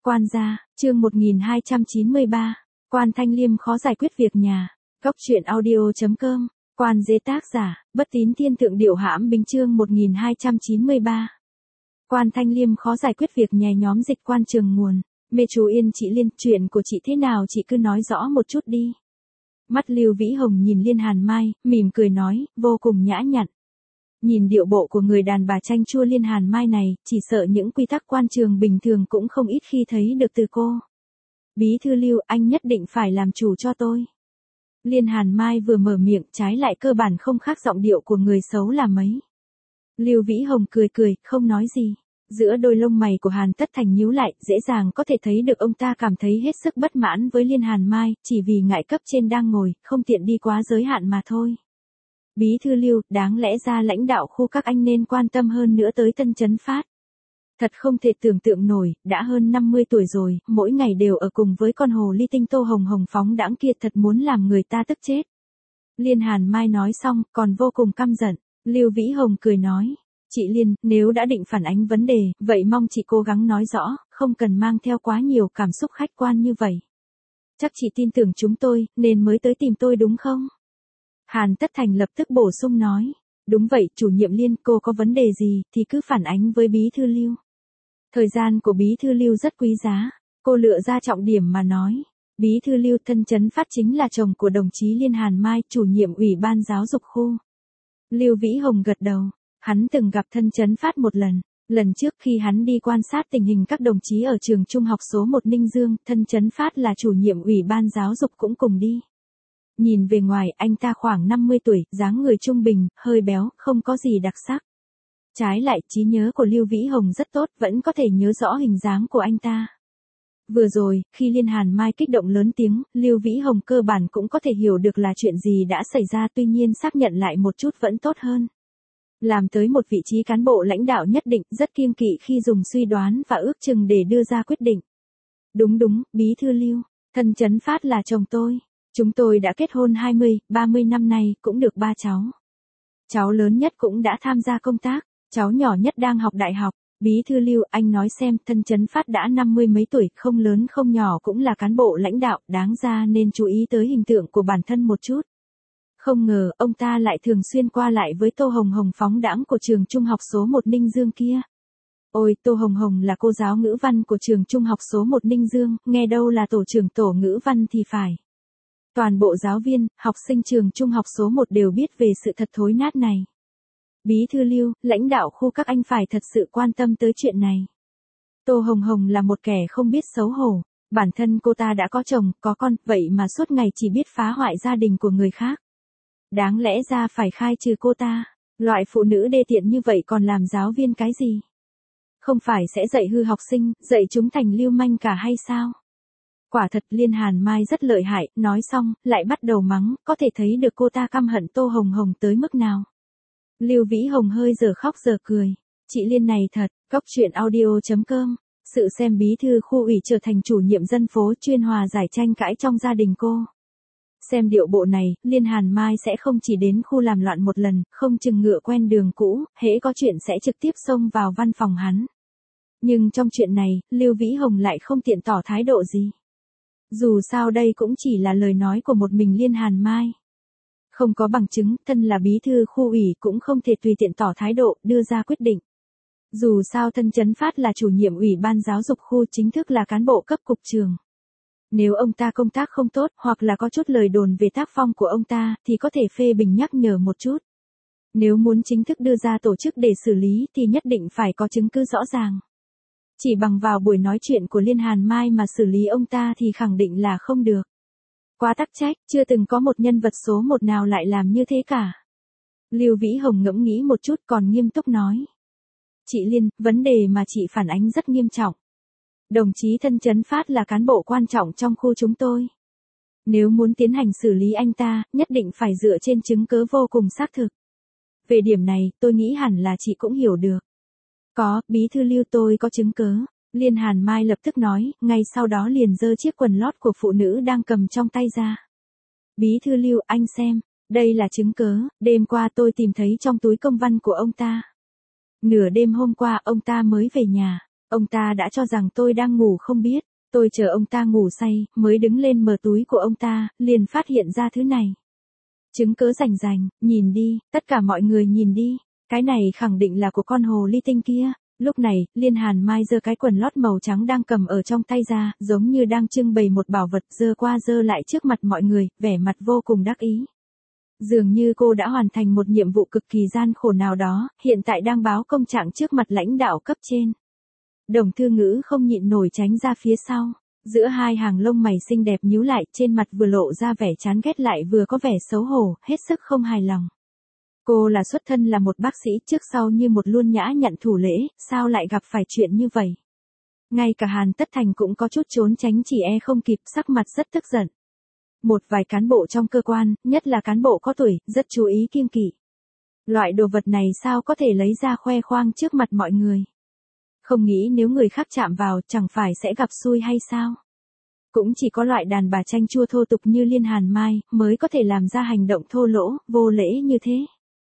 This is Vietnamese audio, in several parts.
Quan gia, chương 1293. Quan Thanh Liêm khó giải quyết việc nhà. Góc truyện audio.com. Quan dế tác giả, Bất Tín Thiên Thượng Điệu Hãm Bính chương 1293. Quan Thanh Liêm khó giải quyết việc nhà nhóm dịch quan Trường Nguồn. Mê chú Yên chị Liên, chuyện của chị thế nào chị cứ nói rõ một chút đi. Mắt Lưu Vĩ Hồng nhìn Liên Hàn Mai, mỉm cười nói, vô cùng nhã nhặn. Nhìn điệu bộ của người đàn bà chanh chua Liên Hàn Mai này, chỉ sợ những quy tắc quan trường bình thường cũng không ít khi thấy được từ cô. Bí thư Lưu, anh nhất định phải làm chủ cho tôi. Liên Hàn Mai vừa mở miệng, trái lại cơ bản không khác giọng điệu của người xấu là mấy. Lưu Vĩ Hồng cười cười, không nói gì. Giữa đôi lông mày của Hàn Tất Thành nhíu lại, dễ dàng có thể thấy được ông ta cảm thấy hết sức bất mãn với Liên Hàn Mai, chỉ vì ngại cấp trên đang ngồi, không tiện đi quá giới hạn mà thôi. Bí thư Lưu, đáng lẽ ra lãnh đạo khu các anh nên quan tâm hơn nữa tới Tân Chấn Phát. Thật không thể tưởng tượng nổi, đã hơn 50 tuổi rồi, mỗi ngày đều ở cùng với con hồ ly tinh Tô Hồng Hồng phóng đãng kia, thật muốn làm người ta tức chết. Liên Hàn Mai nói xong, còn vô cùng căm giận. Lưu Vĩ Hồng cười nói, chị Liên, nếu đã định phản ánh vấn đề, vậy mong chị cố gắng nói rõ, không cần mang theo quá nhiều cảm xúc khách quan như vậy. Chắc chị tin tưởng chúng tôi, nên mới tới tìm tôi đúng không? Hàn Tất Thành lập tức bổ sung nói, đúng vậy, chủ nhiệm Liên, cô có vấn đề gì thì cứ phản ánh với Bí thư Lưu. Thời gian của Bí thư Lưu rất quý giá, cô lựa ra trọng điểm mà nói. Bí thư Lưu, Tân Chấn Phát chính là chồng của đồng chí Liên Hàn Mai, chủ nhiệm ủy ban giáo dục khu. Lưu Vĩ Hồng gật đầu, hắn từng gặp Tân Chấn Phát một lần trước khi hắn đi quan sát tình hình các đồng chí ở trường trung học số 1 Ninh Dương, Tân Chấn Phát là chủ nhiệm ủy ban giáo dục cũng cùng đi. Nhìn về ngoài, anh ta khoảng 50 tuổi, dáng người trung bình, hơi béo, không có gì đặc sắc. Trái lại, trí nhớ của Lưu Vĩ Hồng rất tốt, vẫn có thể nhớ rõ hình dáng của anh ta. Vừa rồi, khi Liên Hàn Mai kích động lớn tiếng, Lưu Vĩ Hồng cơ bản cũng có thể hiểu được là chuyện gì đã xảy ra, tuy nhiên xác nhận lại một chút vẫn tốt hơn. Làm tới một vị trí cán bộ lãnh đạo nhất định, rất kiêng kỵ khi dùng suy đoán và ước chừng để đưa ra quyết định. Đúng, Bí thư Lưu, Tân Chấn Phát là chồng tôi. Chúng tôi đã kết hôn 30 năm nay, cũng được 3 cháu. Cháu lớn nhất cũng đã tham gia công tác, cháu nhỏ nhất đang học đại học. Bí thư Lưu, anh nói xem, Tân Chấn Phát đã 50 mấy tuổi, không lớn không nhỏ cũng là cán bộ lãnh đạo, đáng ra nên chú ý tới hình tượng của bản thân một chút. Không ngờ, ông ta lại thường xuyên qua lại với Tô Hồng Hồng phóng đãng của trường trung học số 1 Ninh Dương kia. Ôi, Tô Hồng Hồng là cô giáo ngữ văn của trường trung học số 1 Ninh Dương, nghe đâu là tổ trưởng tổ ngữ văn thì phải. Toàn bộ giáo viên, học sinh trường trung học số 1 đều biết về sự thật thối nát này. Bí thư Lưu, lãnh đạo khu các anh phải thật sự quan tâm tới chuyện này. Tô Hồng Hồng là một kẻ không biết xấu hổ, bản thân cô ta đã có chồng, có con, vậy mà suốt ngày chỉ biết phá hoại gia đình của người khác. Đáng lẽ ra phải khai trừ cô ta, loại phụ nữ đê tiện như vậy còn làm giáo viên cái gì? Không phải sẽ dạy hư học sinh, dạy chúng thành lưu manh cả hay sao? Quả thật Liên Hàn Mai rất lợi hại, nói xong, lại bắt đầu mắng, có thể thấy được cô ta căm hận Tô Hồng Hồng tới mức nào. Lưu Vĩ Hồng hơi giờ khóc giờ cười, chị Liên này thật, góc truyện audio.com, sự xem bí thư khu ủy trở thành chủ nhiệm dân phố chuyên hòa giải tranh cãi trong gia đình cô. Xem điệu bộ này, Liên Hàn Mai sẽ không chỉ đến khu làm loạn một lần, không chừng ngựa quen đường cũ, hễ có chuyện sẽ trực tiếp xông vào văn phòng hắn. Nhưng trong chuyện này, Lưu Vĩ Hồng lại không tiện tỏ thái độ gì. Dù sao đây cũng chỉ là lời nói của một mình Liên Hàn Mai. Không có bằng chứng, thân là bí thư khu ủy cũng không thể tùy tiện tỏ thái độ, đưa ra quyết định. Dù sao Tân Chấn Phát là chủ nhiệm ủy ban giáo dục khu, chính thức là cán bộ cấp cục trường. Nếu ông ta công tác không tốt, hoặc là có chút lời đồn về tác phong của ông ta, thì có thể phê bình nhắc nhở một chút. Nếu muốn chính thức đưa ra tổ chức để xử lý thì nhất định phải có chứng cứ rõ ràng. Chỉ bằng vào buổi nói chuyện của Liên Hàn Mai mà xử lý ông ta thì khẳng định là không được. Quá tắc trách, chưa từng có một nhân vật số 1 nào lại làm như thế cả. Lưu Vĩ Hồng ngẫm nghĩ một chút còn nghiêm túc nói. Chị Liên, vấn đề mà chị phản ánh rất nghiêm trọng. Đồng chí Tân Chấn Phát là cán bộ quan trọng trong khu chúng tôi. Nếu muốn tiến hành xử lý anh ta, nhất định phải dựa trên chứng cứ vô cùng xác thực. Về điểm này, tôi nghĩ hẳn là chị cũng hiểu được. Có, Bí thư Lưu, tôi có chứng cứ. Liên Hàn Mai lập tức nói, ngay sau đó liền giơ chiếc quần lót của phụ nữ đang cầm trong tay ra. Bí thư Lưu, anh xem, đây là chứng cứ, đêm qua tôi tìm thấy trong túi công văn của ông ta. Nửa đêm hôm qua ông ta mới về nhà. Ông ta đã cho rằng tôi đang ngủ không biết, tôi chờ ông ta ngủ say, mới đứng lên mở túi của ông ta, liền phát hiện ra thứ này. Chứng cớ rành rành, nhìn đi, tất cả mọi người nhìn đi, cái này khẳng định là của con hồ ly tinh kia. Lúc này, Liên Hàn Mai giơ cái quần lót màu trắng đang cầm ở trong tay ra, giống như đang trưng bày một bảo vật, giơ qua giơ lại trước mặt mọi người, vẻ mặt vô cùng đắc ý. Dường như cô đã hoàn thành một nhiệm vụ cực kỳ gian khổ nào đó, hiện tại đang báo công trạng trước mặt lãnh đạo cấp trên. Đồng Thư Ngữ không nhịn nổi tránh ra phía sau, giữa hai hàng lông mày xinh đẹp nhíu lại, trên mặt vừa lộ ra vẻ chán ghét lại vừa có vẻ xấu hổ, hết sức không hài lòng. Cô là xuất thân là một bác sĩ, trước sau như một luôn nhã nhặn thủ lễ, sao lại gặp phải chuyện như vậy? Ngay cả Hàn Tất Thành cũng có chút trốn tránh chỉ e không kịp, sắc mặt rất tức giận. Một vài cán bộ trong cơ quan, nhất là cán bộ có tuổi, rất chú ý kiêng kỵ. Loại đồ vật này sao có thể lấy ra khoe khoang trước mặt mọi người? Không nghĩ nếu người khác chạm vào, chẳng phải sẽ gặp xui hay sao? Cũng chỉ có loại đàn bà chanh chua thô tục như Liên Hàn Mai, mới có thể làm ra hành động thô lỗ, vô lễ như thế.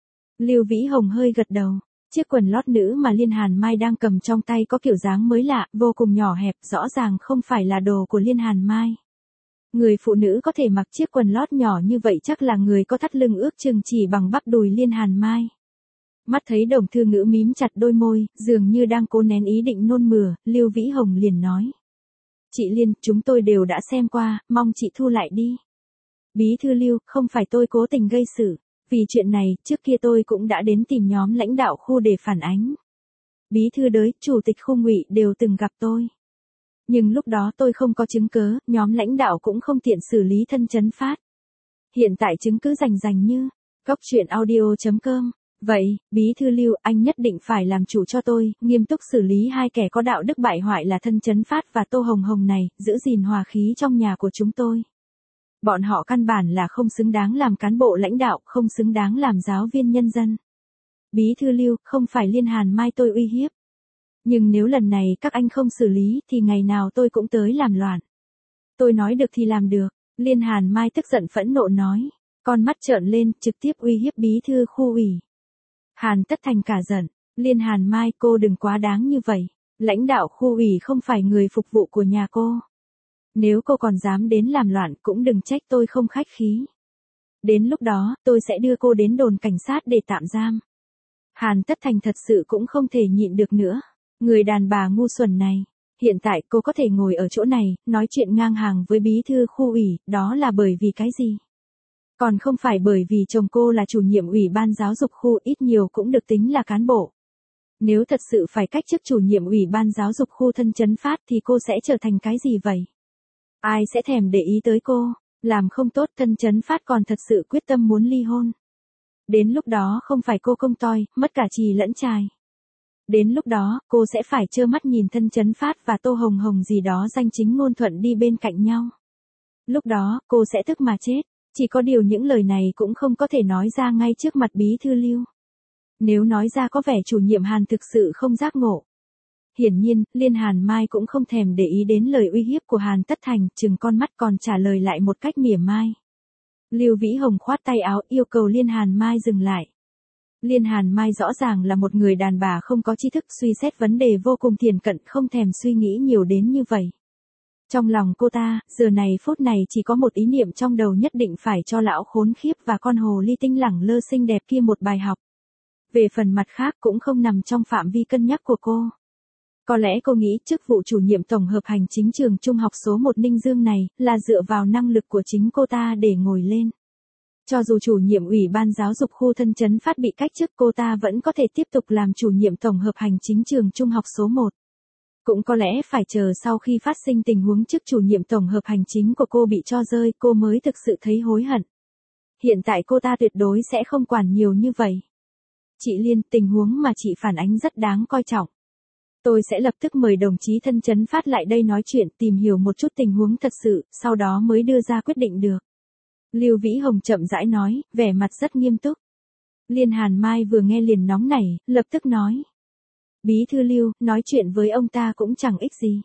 Lưu Vĩ Hồng hơi gật đầu. Chiếc quần lót nữ mà Liên Hàn Mai đang cầm trong tay có kiểu dáng mới lạ, vô cùng nhỏ hẹp, rõ ràng không phải là đồ của Liên Hàn Mai. Người phụ nữ có thể mặc chiếc quần lót nhỏ như vậy chắc là người có thắt lưng ước chừng chỉ bằng bắp đùi Liên Hàn Mai. Mắt thấy Đồng Thư Ngữ mím chặt đôi môi, dường như đang cố nén ý định nôn mửa, Lưu Vĩ Hồng liền nói. Chị Liên, chúng tôi đều đã xem qua, mong chị thu lại đi. Bí thư Lưu, không phải tôi cố tình gây sự. Vì chuyện này, trước kia tôi cũng đã đến tìm nhóm lãnh đạo khu để phản ánh. Bí thư Đới, chủ tịch khu Ngụy đều từng gặp tôi. Nhưng lúc đó tôi không có chứng cớ, nhóm lãnh đạo cũng không tiện xử lý thân chấn phát. Hiện tại chứng cứ rành rành như, Cóc Truyện Audio.com. Vậy, Bí thư Lưu, anh nhất định phải làm chủ cho tôi, nghiêm túc xử lý hai kẻ có đạo đức bại hoại là thân chấn phát và Tô Hồng Hồng này, giữ gìn hòa khí trong nhà của chúng tôi. Bọn họ căn bản là không xứng đáng làm cán bộ lãnh đạo, không xứng đáng làm giáo viên nhân dân. Bí thư Lưu, không phải Liên Hàn Mai tôi uy hiếp. Nhưng nếu lần này các anh không xử lý thì ngày nào tôi cũng tới làm loạn. Tôi nói được thì làm được. Liên Hàn Mai tức giận phẫn nộ nói. Con mắt trợn lên, trực tiếp uy hiếp bí thư khu ủy. Hàn Tất Thành cả giận. Liên Hàn Mai, cô đừng quá đáng như vậy. Lãnh đạo khu ủy không phải người phục vụ của nhà cô. Nếu cô còn dám đến làm loạn cũng đừng trách tôi không khách khí. Đến lúc đó, tôi sẽ đưa cô đến đồn cảnh sát để tạm giam. Hàn Tất Thành thật sự cũng không thể nhịn được nữa. Người đàn bà ngu xuẩn này. Hiện tại cô có thể ngồi ở chỗ này, nói chuyện ngang hàng với bí thư khu ủy, đó là bởi vì cái gì? Còn không phải bởi vì chồng cô là chủ nhiệm ủy ban giáo dục khu, ít nhiều cũng được tính là cán bộ. Nếu thật sự phải cách chức chủ nhiệm ủy ban giáo dục khu thân chấn phát thì cô sẽ trở thành cái gì vậy? Ai sẽ thèm để ý tới cô? Làm không tốt thân chấn phát còn thật sự quyết tâm muốn ly hôn. Đến lúc đó không phải cô công toi, mất cả chì lẫn chài. Đến lúc đó, cô sẽ phải trơ mắt nhìn thân chấn phát và Tô Hồng Hồng gì đó danh chính ngôn thuận đi bên cạnh nhau. Lúc đó, cô sẽ tức mà chết. Chỉ có điều những lời này cũng không có thể nói ra ngay trước mặt bí thư Lưu. Nếu nói ra có vẻ chủ nhiệm Hàn thực sự không giác ngộ. Hiển nhiên, Liên Hàn Mai cũng không thèm để ý đến lời uy hiếp của Hàn Tất Thành, chừng con mắt còn trả lời lại một cách mỉa mai. Lưu Vĩ Hồng khoát tay áo yêu cầu Liên Hàn Mai dừng lại. Liên Hàn Mai rõ ràng là một người đàn bà không có tri thức, suy xét vấn đề vô cùng thiển cận, không thèm suy nghĩ nhiều đến như vậy. Trong lòng cô ta, giờ này phút này chỉ có một ý niệm trong đầu, nhất định phải cho lão khốn khiếp và con hồ ly tinh lẳng lơ xinh đẹp kia một bài học. Về phần mặt khác cũng không nằm trong phạm vi cân nhắc của cô. Có lẽ cô nghĩ chức vụ chủ nhiệm tổng hợp hành chính trường trung học số 1 Ninh Dương này là dựa vào năng lực của chính cô ta để ngồi lên. Cho dù chủ nhiệm ủy ban giáo dục khu thân chấn phát bị cách chức, cô ta vẫn có thể tiếp tục làm chủ nhiệm tổng hợp hành chính trường trung học số 1. Cũng có lẽ phải chờ sau khi phát sinh tình huống chức chủ nhiệm tổng hợp hành chính của cô bị cho rơi, cô mới thực sự thấy hối hận. Hiện tại cô ta tuyệt đối sẽ không quản nhiều như vậy. Chị Liên, tình huống mà chị phản ánh rất đáng coi trọng. Tôi sẽ lập tức mời đồng chí thân chấn phát lại đây nói chuyện, tìm hiểu một chút tình huống thật sự, sau đó mới đưa ra quyết định được. Lưu Vĩ Hồng chậm rãi nói, vẻ mặt rất nghiêm túc. Liên Hàn Mai vừa nghe liền nóng nảy, lập tức nói. Bí thư Lưu, nói chuyện với ông ta cũng chẳng ích gì.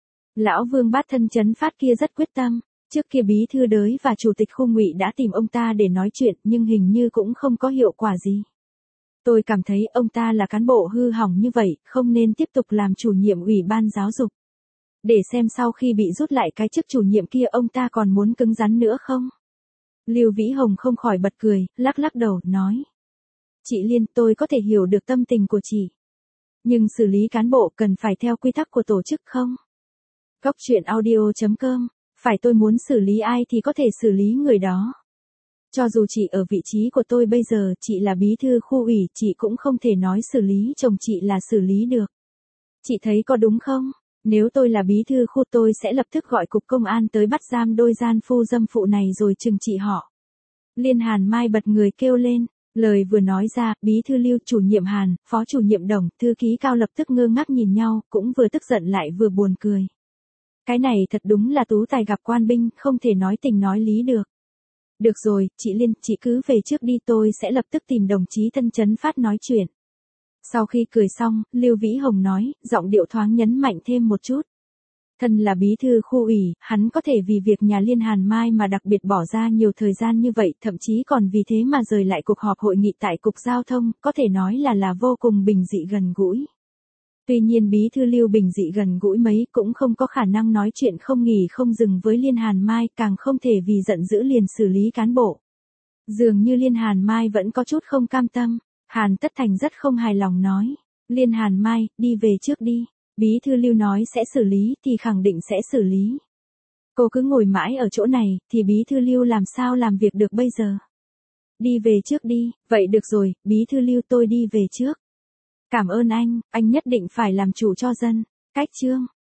Lão Vương Bát thân chấn phát kia rất quyết tâm, trước kia bí thư Đới và chủ tịch khu Ngụy đã tìm ông ta để nói chuyện nhưng hình như cũng không có hiệu quả gì. Tôi cảm thấy ông ta là cán bộ hư hỏng như vậy, không nên tiếp tục làm chủ nhiệm ủy ban giáo dục. Để xem sau khi bị rút lại cái chức chủ nhiệm kia ông ta còn muốn cứng rắn nữa không? Lưu Vĩ Hồng không khỏi bật cười, lắc lắc đầu, nói. Chị Liên, tôi có thể hiểu được tâm tình của chị. Nhưng xử lý cán bộ cần phải theo quy tắc của tổ chức không? Góc truyện audio.com, phải tôi muốn xử lý ai thì có thể xử lý người đó. Cho dù chị ở vị trí của tôi bây giờ, chị là bí thư khu ủy, chị cũng không thể nói xử lý chồng chị là xử lý được. Chị thấy có đúng không? Nếu tôi là bí thư khu tôi sẽ lập tức gọi cục công an tới bắt giam đôi gian phu dâm phụ này rồi trừng trị họ. Liên Hàn Mai bật người kêu lên, lời vừa nói ra, bí thư Lưu, chủ nhiệm Hàn, phó chủ nhiệm Đồng, thư ký Cao lập tức ngơ ngác nhìn nhau, cũng vừa tức giận lại vừa buồn cười. Cái này thật đúng là tú tài gặp quan binh, không thể nói tình nói lý được. Được rồi, chị Liên, chị cứ về trước đi, tôi sẽ lập tức tìm đồng chí Thân Chấn Phát nói chuyện. Sau khi cười xong, Lưu Vĩ Hồng nói, giọng điệu thoáng nhấn mạnh thêm một chút. Thân là bí thư khu ủy, hắn có thể vì việc nhà Liên Hàn Mai mà đặc biệt bỏ ra nhiều thời gian như vậy, thậm chí còn vì thế mà rời lại cuộc họp hội nghị tại Cục Giao thông, có thể nói là vô cùng bình dị gần gũi. Tuy nhiên bí thư Lưu bình dị gần gũi mấy cũng không có khả năng nói chuyện không nghỉ không dừng với Liên Hàn Mai, càng không thể vì giận dữ liền xử lý cán bộ. Dường như Liên Hàn Mai vẫn có chút không cam tâm, Hàn Tất Thành rất không hài lòng nói. Liên Hàn Mai, đi về trước đi. Bí thư Lưu nói sẽ xử lý thì khẳng định sẽ xử lý. Cô cứ ngồi mãi ở chỗ này thì bí thư Lưu làm sao làm việc được bây giờ. Đi về trước đi, vậy được rồi, bí thư Lưu tôi đi về trước. Cảm ơn anh nhất định phải làm chủ cho dân. Cách chương.